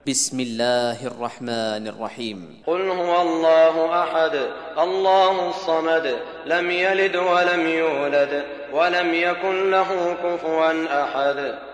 بسم الله الرحمن الرحيم. قل هو الله أحد الله الصمد لم يلد ولم يولد ولم يكن له كفوا أحد.